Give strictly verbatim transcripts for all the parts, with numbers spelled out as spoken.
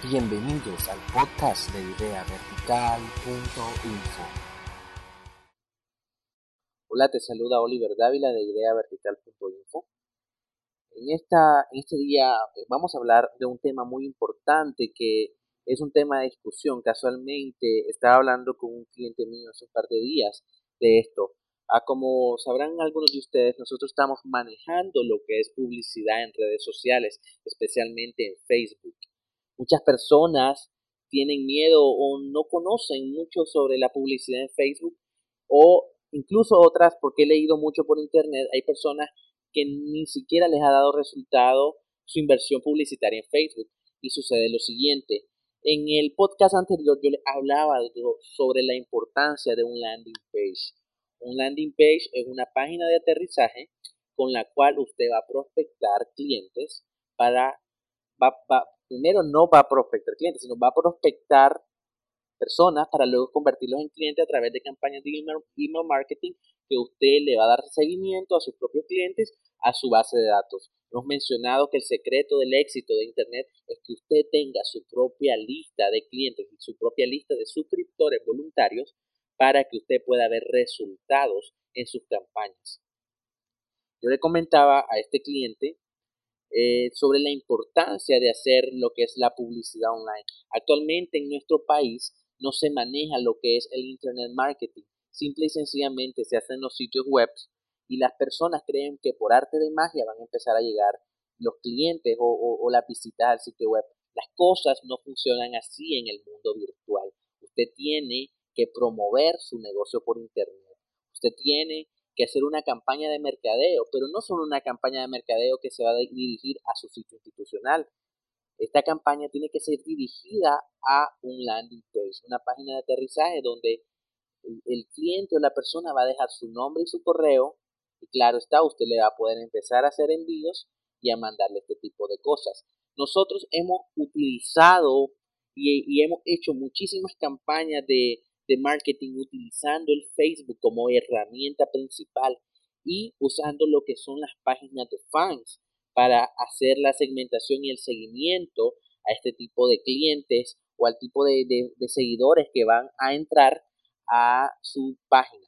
Bienvenidos al podcast de idea vertical punto info. Hola, te saluda Oliver Dávila de idea vertical punto info. En, esta, en este día vamos a hablar de un tema muy importante que es un tema de discusión. Casualmente estaba hablando con un cliente mío hace un par de días de esto. Ah, como sabrán algunos de ustedes, nosotros estamos manejando lo que es publicidad en redes sociales, especialmente en Facebook. Muchas personas tienen miedo o no conocen mucho sobre la publicidad en Facebook, o incluso otras, porque he leído mucho por internet, hay personas que ni siquiera les ha dado resultado su inversión publicitaria en Facebook. Y sucede lo siguiente: en el podcast anterior yo les hablaba sobre la importancia de un landing page. Un landing page es una página de aterrizaje con la cual usted va a prospectar clientes para va, va, primero no va a prospectar clientes, sino va a prospectar personas para luego convertirlos en clientes a través de campañas de email, email marketing, que usted le va a dar seguimiento a sus propios clientes, a su base de datos. Hemos mencionado que el secreto del éxito de Internet es que usted tenga su propia lista de clientes y su propia lista de suscriptores voluntarios para que usted pueda ver resultados en sus campañas. Yo le comentaba a este cliente Eh, sobre la importancia de hacer lo que es la publicidad online. Actualmente en nuestro país no se maneja lo que es el Internet marketing. Simple y sencillamente se hacen los sitios web y las personas creen que por arte de magia van a empezar a llegar los clientes o, o, o las visitas al sitio web. Las cosas no funcionan así en el mundo virtual. Usted tiene que promover su negocio por Internet. Usted tiene que hacer una campaña de mercadeo, pero no solo una campaña de mercadeo que se va a dirigir a su sitio institucional. Esta campaña tiene que ser dirigida a un landing page, una página de aterrizaje donde el cliente o la persona va a dejar su nombre y su correo, y claro está, usted le va a poder empezar a hacer envíos y a mandarle este tipo de cosas. Nosotros hemos utilizado y, y hemos hecho muchísimas campañas de, de marketing utilizando el Facebook como herramienta principal y usando lo que son las páginas de fans para hacer la segmentación y el seguimiento a este tipo de clientes o al tipo de, de, de seguidores que van a entrar a su página.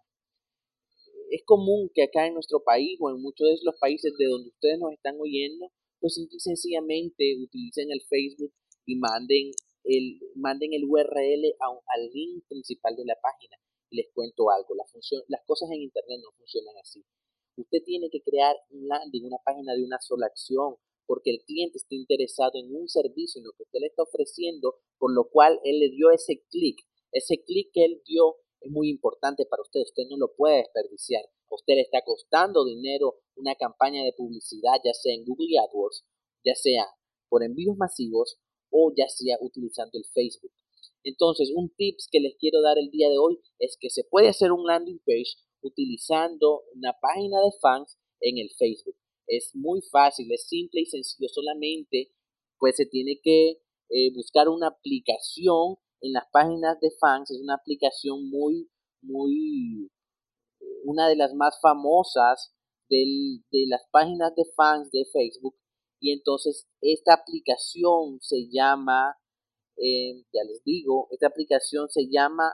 Es común que acá en nuestro país o en muchos de los países de donde ustedes nos están oyendo, pues simple y sencillamente utilicen el Facebook y manden el, manden el U R L a un, al link principal de la página. Y les cuento algo, la función, las cosas en Internet no funcionan así. Usted tiene que crear un landing, una página de una sola acción, porque el cliente está interesado en un servicio, en lo que usted le está ofreciendo, por lo cual él le dio ese clic. Ese clic que él dio es muy importante para usted, usted no lo puede desperdiciar. A usted le está costando dinero una campaña de publicidad, ya sea en Google AdWords, ya sea por envíos masivos o ya sea utilizando el Facebook. Entonces, un tips que les quiero dar el día de hoy es que se puede hacer un landing page utilizando una página de fans en el Facebook. Es muy fácil, es simple y sencillo, solamente pues se tiene que eh, buscar una aplicación en las páginas de fans. Es una aplicación muy, muy, una de las más famosas del, de las páginas de fans de Facebook. Y entonces esta aplicación se llama, eh, ya les digo, esta aplicación se llama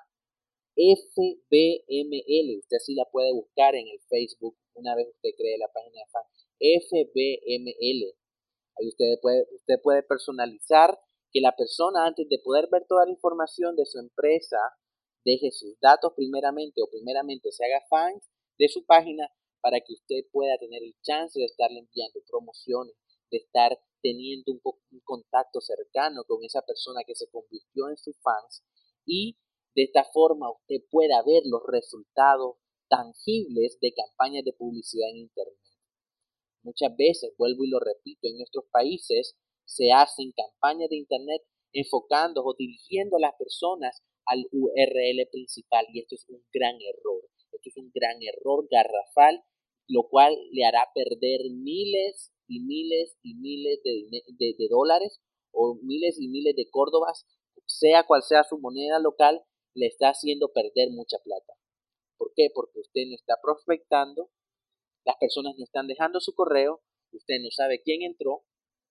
F B M L. Usted así la puede buscar en el Facebook una vez usted cree la página de fans. F B M L. Ahí usted puede, usted puede personalizar que la persona, antes de poder ver toda la información de su empresa, deje sus datos primeramente o primeramente se haga fans de su página para que usted pueda tener el chance de estarle enviando promociones, de estar teniendo un, un contacto cercano con esa persona que se convirtió en sus fans, y de esta forma usted pueda ver los resultados tangibles de campañas de publicidad en Internet. Muchas veces, vuelvo y lo repito, en nuestros países se hacen campañas de Internet enfocando o dirigiendo a las personas al U R L principal, y esto es un gran error. Esto es un gran error garrafal, lo cual le hará perder miles y miles y miles de, de, de dólares o miles y miles de córdobas, sea cual sea su moneda local, le está haciendo perder mucha plata. ¿Por qué? Porque usted no está prospectando, las personas no están dejando su correo, usted no sabe quién entró,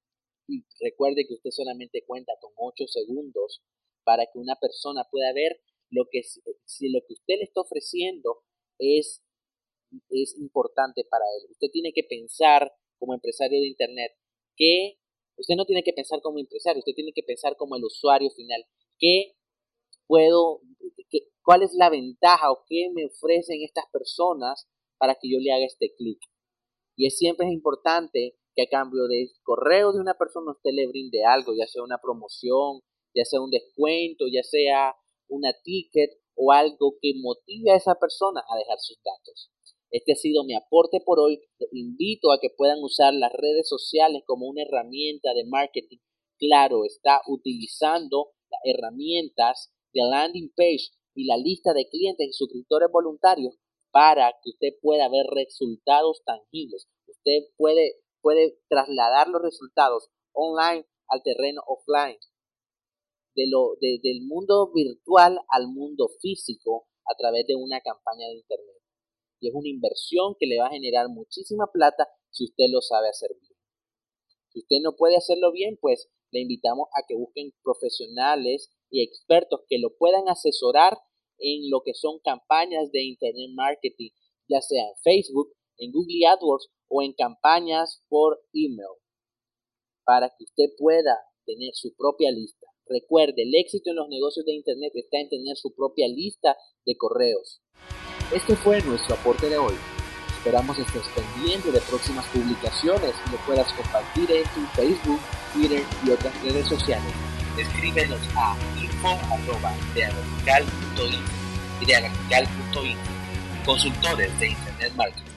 Y recuerde que usted solamente cuenta con ocho segundos para que una persona pueda ver lo que si lo que usted le está ofreciendo es, es importante para él. Usted tiene que pensar como empresario de Internet que usted no tiene que pensar como empresario, usted tiene que pensar como el usuario final. ¿Qué puedo, qué, cuál es la ventaja o qué me ofrecen estas personas para que yo le haga este clic? Y es siempre es importante que a cambio del correo de una persona usted le brinde algo, ya sea una promoción, ya sea un descuento, ya sea una ticket o algo que motive a esa persona a dejar sus datos. Este ha sido mi aporte por hoy. Los invito a que puedan usar las redes sociales como una herramienta de marketing. Claro, está utilizando las herramientas de landing page y la lista de clientes y suscriptores voluntarios para que usted pueda ver resultados tangibles. Usted puede, puede trasladar los resultados online al terreno offline, de lo, de, del mundo virtual al mundo físico a través de una campaña de Internet. Y es una inversión que le va a generar muchísima plata si usted lo sabe hacer bien. Si usted no puede hacerlo bien, pues le invitamos a que busquen profesionales y expertos que lo puedan asesorar en lo que son campañas de Internet Marketing, ya sea en Facebook, en Google AdWords o en campañas por email, para que usted pueda tener su propia lista. Recuerde, el éxito en los negocios de Internet está en tener su propia lista de correos. Este fue nuestro aporte de hoy. Esperamos estés pendiente de próximas publicaciones y lo puedas compartir en tu Facebook, Twitter y otras redes sociales. Escríbenos a info arroba ideavertical punto info, ideavertical punto info, consultores de Internet Marketing.